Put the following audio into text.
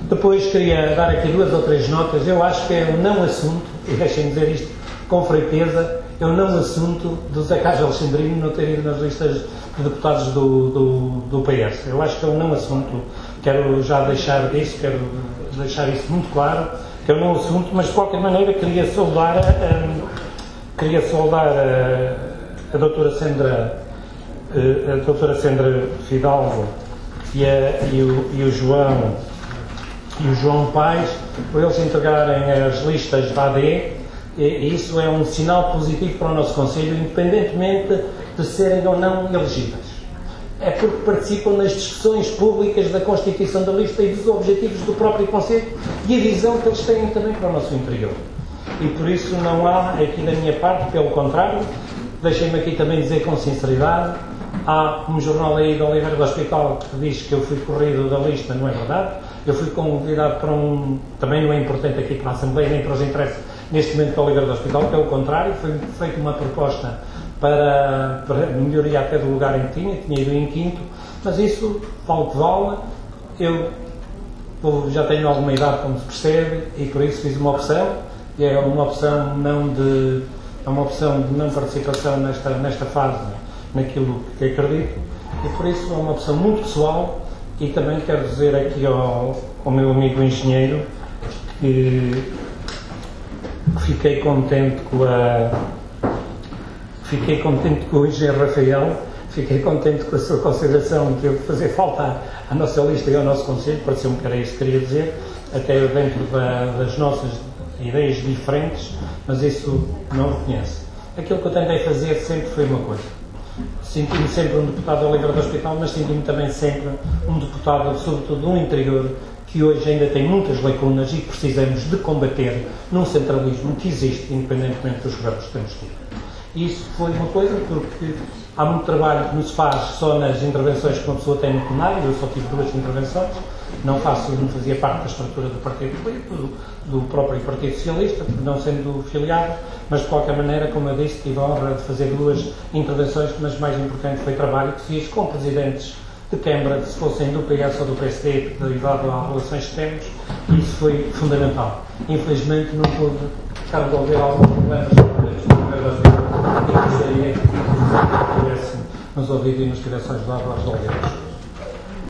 Depois queria dar aqui 2 ou 3 notas. Eu acho que é um não assunto, e deixem-me dizer isto com franqueza, é um não assunto do Zé Carlos Alexandrino não ter ido nas listas de deputados do PS. Eu acho que é um não assunto. Quero já deixar isso muito claro, que é um não assunto, mas de qualquer maneira queria saudar a doutora Sandra Fidalgo e o João Paes, por eles entregarem as listas da AD, e isso é um sinal positivo para o nosso Conselho, independentemente de serem ou não elegíveis. É porque participam nas discussões públicas da constituição da lista e dos objetivos do próprio Conselho e a visão que eles têm também para o nosso interior. E por isso não há aqui da minha parte, pelo contrário, deixem-me aqui também dizer com sinceridade, há um jornal aí de Oliveira do Hospital que diz que eu fui corrido da lista, não é verdade? Eu fui convidado para também não é importante aqui para a Assembleia, nem para os interesses neste momento para Oliveira do Hospital, pelo contrário, foi feita uma proposta para melhoria até do lugar em que tinha ido em quinto, mas isso vale que vale. Eu já tenho alguma idade, como se percebe, e por isso fiz uma opção, e é uma opção de não participação nesta fase, naquilo que acredito, e por isso é uma opção muito pessoal. E também quero dizer aqui ao meu amigo engenheiro que fiquei contente com o engenheiro Rafael, fiquei contente com a sua consideração de eu fazer falta à nossa lista e ao nosso Conselho, pareceu-me que era isso que queria dizer, até dentro das nossas ideias diferentes, mas isso não reconheço. Aquilo que eu tentei fazer sempre foi uma coisa. Senti-me sempre um deputado da Oliveira do Hospital, mas senti-me também sempre um deputado, sobretudo do interior, que hoje ainda tem muitas lacunas e precisamos de combater num centralismo que existe, independentemente dos governos que temos tido. E isso foi uma coisa, porque há muito trabalho que não se faz só nas intervenções que uma pessoa tem no plenário. Eu só tive 2 intervenções, não fazia parte da estrutura do Partido Político, do próprio Partido Socialista, não sendo filiado, mas de qualquer maneira, como eu disse, tive a honra de fazer 2 intervenções, mas mais importante foi o trabalho que fiz com presidentes de Câmara, se fossem do PS ou do PSD, derivado às relações que temos, e isso foi fundamental. Infelizmente não pude resolver alguns problemas e gostaria que tivesse nos ouvido e nos tivesse ajudado a resolvê-los.